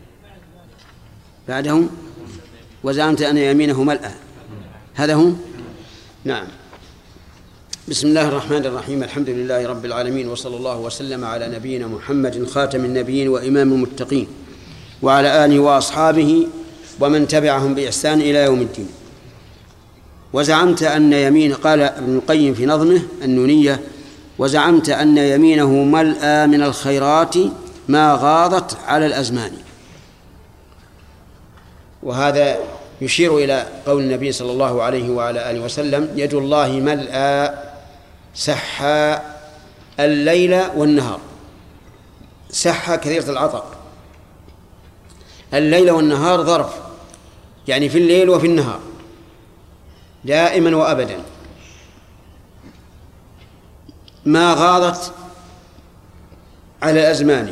بعده. وزعمت أن يمينه ملأى. هذا هو. نعم. بسم الله الرحمن الرحيم. الحمد لله رب العالمين، وصلى الله وسلم على نبينا محمد خاتم النبيين وإمام المتقين وعلى آله وأصحابه ومن تبعهم بإحسان إلى يوم الدين. وزعمت أن يمين، قال ابن القيم في نظمه النونية: وزعمت أن يمينه ملأى من الخيرات ما غاضت على الأزمان. وهذا يشير إلى قول النبي صلى الله عليه وعلى آله وسلم: يد الله ملأى سحى الليل والنهار. سحى كثيرة العطاء، الليل والنهار ظرف، يعني في الليل وفي النهار دائما وأبدا. ما غاضت على الأزمان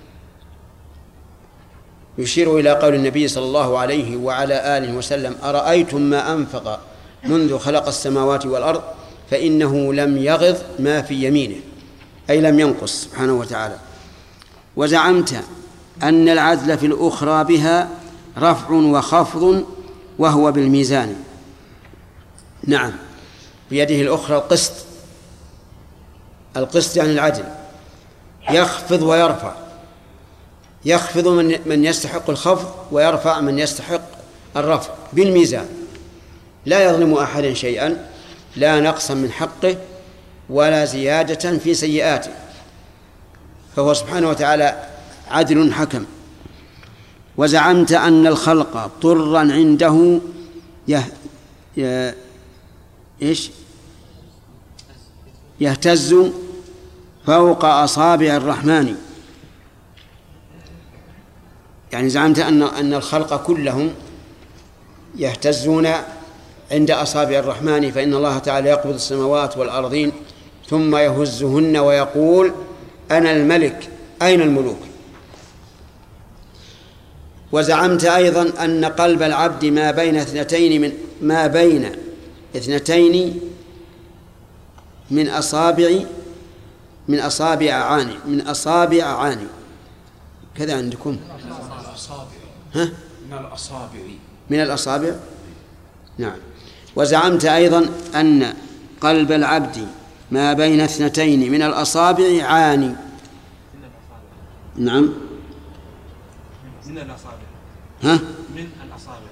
يشير إلى قول النبي صلى الله عليه وعلى آله وسلم: أرأيتم ما أنفق منذ خلق السماوات والأرض فإنه لم يغض ما في يمينه، أي لم ينقص سبحانه وتعالى. وزعمت أن العدل في الأخرى بها رفع وخفض وهو بالميزان. نعم، بيده الأخرى القسط. القسط يعني العدل، يخفض ويرفع، يخفض من يستحق الخفض ويرفع من يستحق الرفع بالميزان، لا يظلم أحدا شيئا، لا نقصا من حقه ولا زيادة في سيئاته، فهو سبحانه وتعالى عدل حكم. وزعمت أن الخلق طرا عنده يهتز فوق أصابع الرحمن. يعني زعمت أن الخلق كلهم يهتزون عند أصابع الرحمن، فإن الله تعالى يقبض السماوات والأرضين ثم يهزهن ويقول: أنا الملك أين الملوك. وزعمت أيضا أن قلب العبد ما بين اثنتين من أصابع عاني. كذا عندكم؟ ها؟ من الأصابع. نعم. وزعمت أيضا أن قلب العبد ما بين اثنتين من الأصابع عاني. نعم. من الأصابع. ها؟ من الأصابع.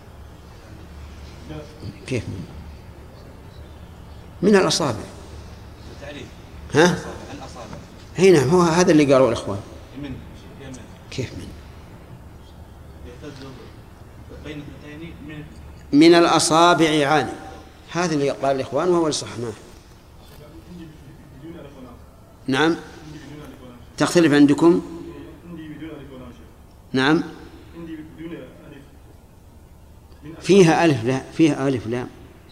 كيف من الأصابع؟ تعريف. ها؟ الأصابع. هي نعم، هو هذا اللي قالوا الإخوان. من. كيف من؟ يهتز بين اثنتين من الأصابع عاني، هذا اللي قال الإخوان وهو الصحناه. نعم. تختلف عندكم؟ نعم. فيها ألف، لا فيها ألف لا.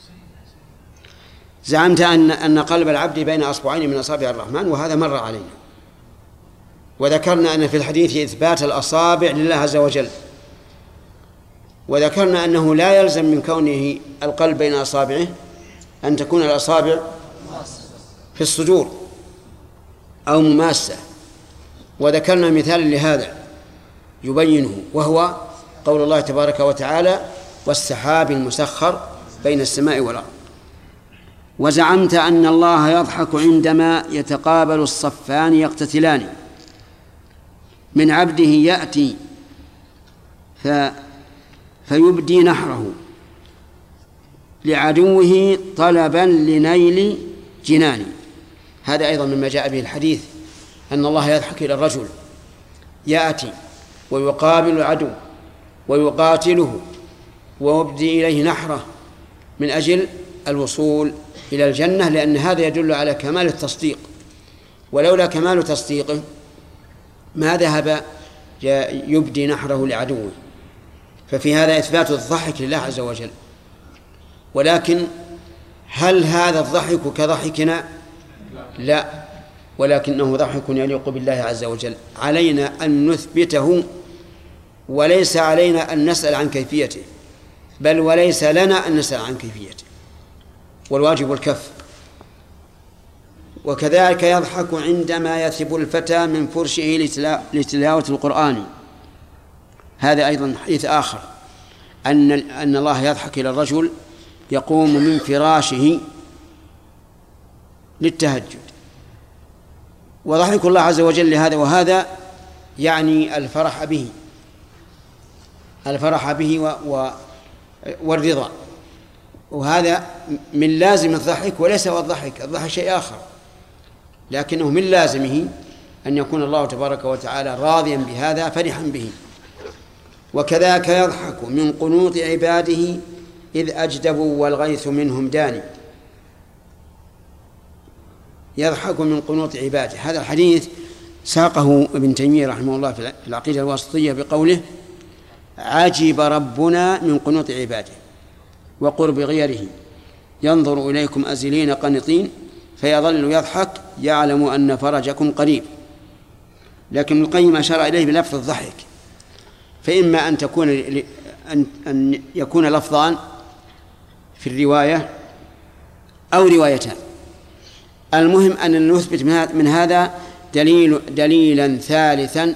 زعمت أن قلب العبد بين أصبعين من أصابع الرحمن، وهذا مر علينا. وذكرنا أن في الحديث إثبات الأصابع لله عز وجل، وذكرنا أنه لا يلزم من كونه القلب بين أصابعه أن تكون الأصابع في الصدور أو مماسة. وذكرنا مثالا لهذا يبينه، وهو قول الله تبارك وتعالى: والسحاب المسخر بين السماء والأرض. وزعمت أن الله يضحك عندما يتقابل الصفان يقتتلان، من عبده يأتي فيبدي نحره لعدوه طلبا لنيل جنان. هذا أيضا مما جاء به الحديث، أن الله يضحك إلى الرجل يأتي ويقابل العدو ويقاتله ويبدي إليه نحره من أجل الوصول إلى الجنة، لأن هذا يدل على كمال التصديق، ولولا كمال تصديقه ما ذهب يبدي نحره لعدوه. ففي هذا إثبات الضحك لله عز وجل. ولكن هل هذا الضحك كضحكنا؟ لا، ولكنه ضحك يليق بالله عز وجل. علينا أن نثبته، وليس علينا أن نسأل عن كيفيته، بل وليس لنا أن نسأل عن كيفيته، والواجب الكف. وكذلك يضحك عندما يثب الفتى من فرشه لتلاوة القرآن. هذا أيضا حديث آخر، أن الله يضحك إلى الرجل يقوم من فراشه للتهجد، وضحك الله عز وجل لهذا، وهذا يعني الفرح به والرضا، وهذا من لازم الضحك، وليس هو الضحك شيء آخر، لكنه من لازمه أن يكون الله تبارك وتعالى راضيا بهذا فرحا به. وكذاك يضحك من قنوط عباده إذ أجدبوا والغيث منهم داني. يضحك من قنوط عباده. هذا الحديث ساقه ابن تيمية رحمه الله في العقيدة الواسطية بقوله: عجب ربنا من قنوط عباده وقرب غيره، ينظر إليكم أزلين قنطين فيظل يضحك يعلم أن فرجكم قريب. لكن القيم أشار إليه بلفظ الضحك، فإما أن يكون لفظان في الرواية أو روايتان. المهم أن نثبت من هذا دليلا ثالثا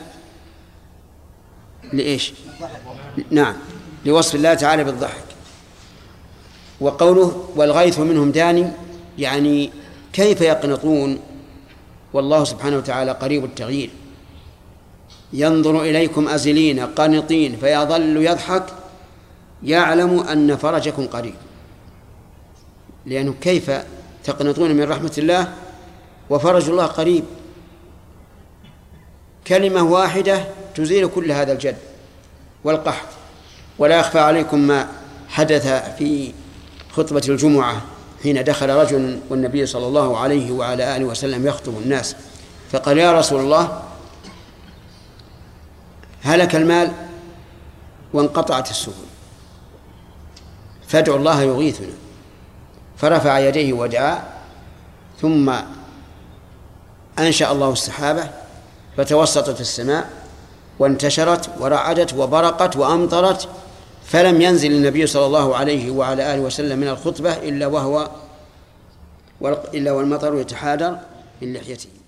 لإيش؟ نعم، لوصف الله تعالى بالضحك. وقوله والغيث منهم داني، يعني كيف يقنطون والله سبحانه وتعالى قريب التغيير. ينظر إليكم أزلين قانطين فيظل يضحك يعلم أن فرجكم قريب، لأنه كيف تقنطون من رحمة الله وفرج الله قريب؟ كلمة واحدة تزيل كل هذا الجد والقحط. ولا يخفى عليكم ما حدث في خطبة الجمعة حين دخل رجل والنبي صلى الله عليه وعلى آله وسلم يخطب الناس، فقال: يا رسول الله، هلك المال وانقطعت السبل، فادعوا الله يغيثنا. فرفع يديه ودعا، ثم أنشأ الله السحابة فتوسطت السماء وانتشرت ورعدت وبرقت وأمطرت، فلم ينزل النبي صلى الله عليه وعلى آله وسلم من الخطبة إلا والمطر يتحادر من لحيته.